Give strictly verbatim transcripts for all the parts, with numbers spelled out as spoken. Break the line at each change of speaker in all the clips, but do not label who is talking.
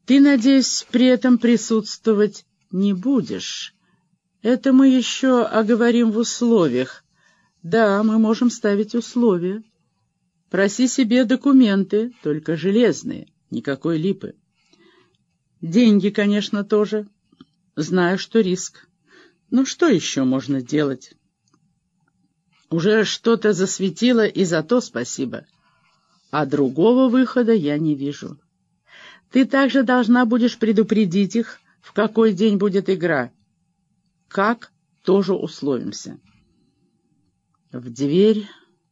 Ты, надеюсь, при этом присутствовать не будешь. Это мы еще оговорим в условиях. Да, мы можем ставить условия. Проси себе документы, только железные, никакой липы. Деньги, конечно, тоже. Знаю, что риск. Ну, что еще можно делать? Уже что-то засветило, и за то спасибо. А другого выхода я не вижу. Ты также должна будешь предупредить их, в какой день будет игра. Как, тоже условимся. В дверь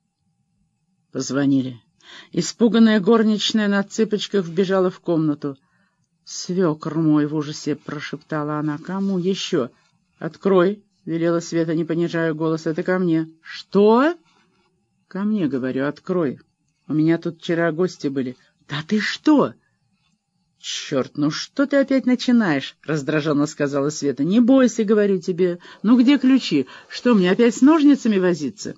позвонили. Испуганная горничная на цыпочках вбежала в комнату. «Свекр мой!» — в ужасе прошептала она. «Кому еще?» «Открой!» — велела Света, не понижая голос. «Это ко мне». «Что?» «Ко мне, говорю, открой. У меня тут вчера гости были». «Да ты что?» «Черт, ну что ты опять начинаешь?» — раздраженно сказала Света. «Не бойся, говорю тебе. Ну где ключи? Что, мне опять с ножницами возиться?»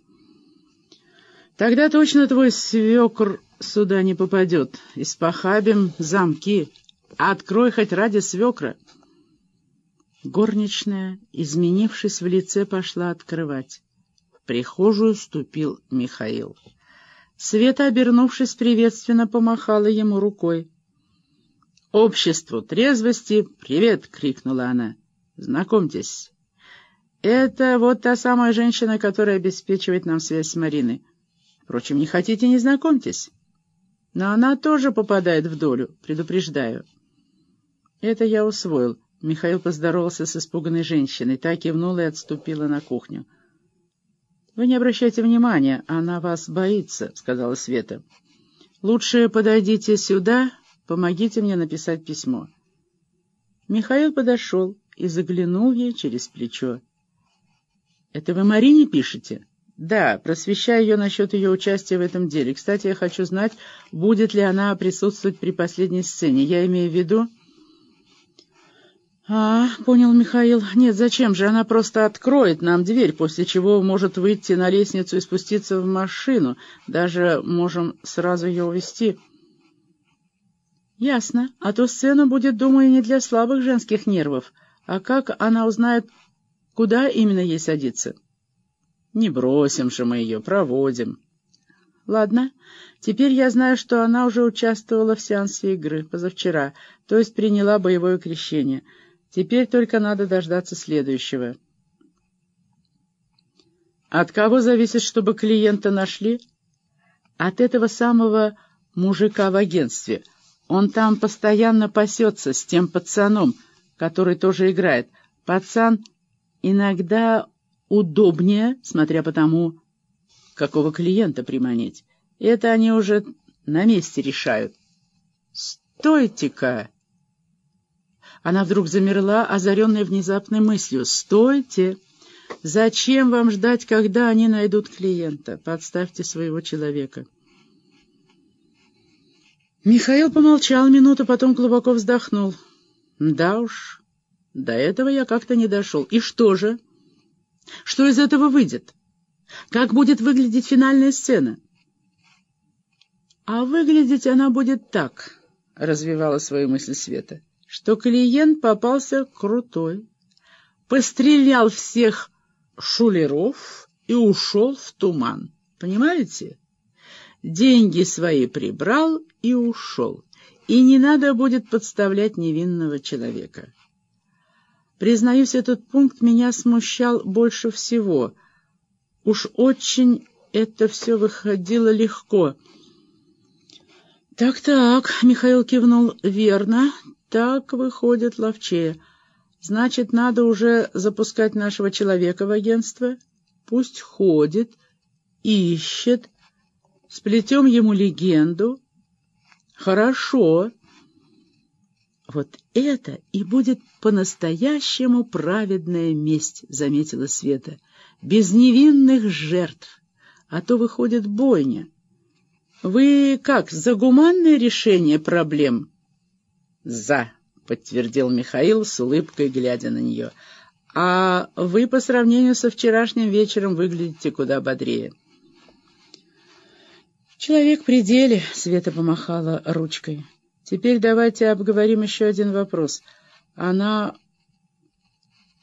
«Тогда точно твой свекр сюда не попадет. Испохабим замки. Открой хоть ради свекра». Горничная, изменившись в лице, пошла открывать. В прихожую ступил Михаил. Света, обернувшись, приветственно помахала ему рукой. «Обществу трезвости привет!» — крикнула она. «Знакомьтесь, это вот та самая женщина, которая обеспечивает нам связь с Мариной. Впрочем, не хотите — не знакомьтесь. Но она тоже попадает в долю, предупреждаю». «Это я усвоил». Михаил поздоровался с испуганной женщиной, та кивнула и отступила на кухню. «Вы не обращайте внимания, она вас боится», — сказала Света. «Лучше подойдите сюда, помогите мне написать письмо». Михаил подошел и заглянул ей через плечо. «Это вы Марине пишете?» «Да, просвещаю ее насчет ее участия в этом деле. Кстати, я хочу знать, будет ли она присутствовать при последней сцене. Я имею в виду...» «А, — понял Михаил, — нет, зачем же? Она просто откроет нам дверь, после чего может выйти на лестницу и спуститься в машину. Даже можем сразу ее увезти». «Ясно. А то сцена будет, думаю, не для слабых женских нервов. А как она узнает, куда именно ей садиться?» «Не бросим же мы ее, проводим». «Ладно. Теперь я знаю, что она уже участвовала в сеансе игры позавчера, то есть приняла боевое крещение. Теперь только надо дождаться следующего». «От кого зависит, чтобы клиента нашли?» «От этого самого мужика в агентстве. Он там постоянно пасется с тем пацаном, который тоже играет. Пацан иногда удобнее, смотря по тому, какого клиента приманить. Это они уже на месте решают». «Стойте-ка!» Она вдруг замерла, озаренная внезапной мыслью. «Стойте! Зачем вам ждать, когда они найдут клиента? Подставьте своего человека». Михаил помолчал минуту, потом глубоко вздохнул. «Да уж, до этого я как-то не дошел. И что же? Что из этого выйдет? Как будет выглядеть финальная сцена?» «А выглядеть она будет так», — развивала свою мысль Света, «что клиент попался крутой, пострелял всех шулеров и ушел в туман. Понимаете? Деньги свои прибрал и ушел. И не надо будет подставлять невинного человека». Признаюсь, этот пункт меня смущал больше всего. Уж очень это все выходило легко. «Так-так», — Михаил кивнул, — «верно, так выходит ловчее. Значит, надо уже запускать нашего человека в агентство. Пусть ходит, ищет, сплетем ему легенду. Хорошо. Вот это и будет по-настоящему праведная месть», — заметила Света. «Без невинных жертв, а то выходит бойня. Вы как, за гуманное решение проблем?» «За», — подтвердил Михаил с улыбкой, глядя на нее. «А вы по сравнению со вчерашним вечером выглядите куда бодрее». «Человек при деле», — Света помахала ручкой. Теперь давайте обговорим еще один вопрос. Она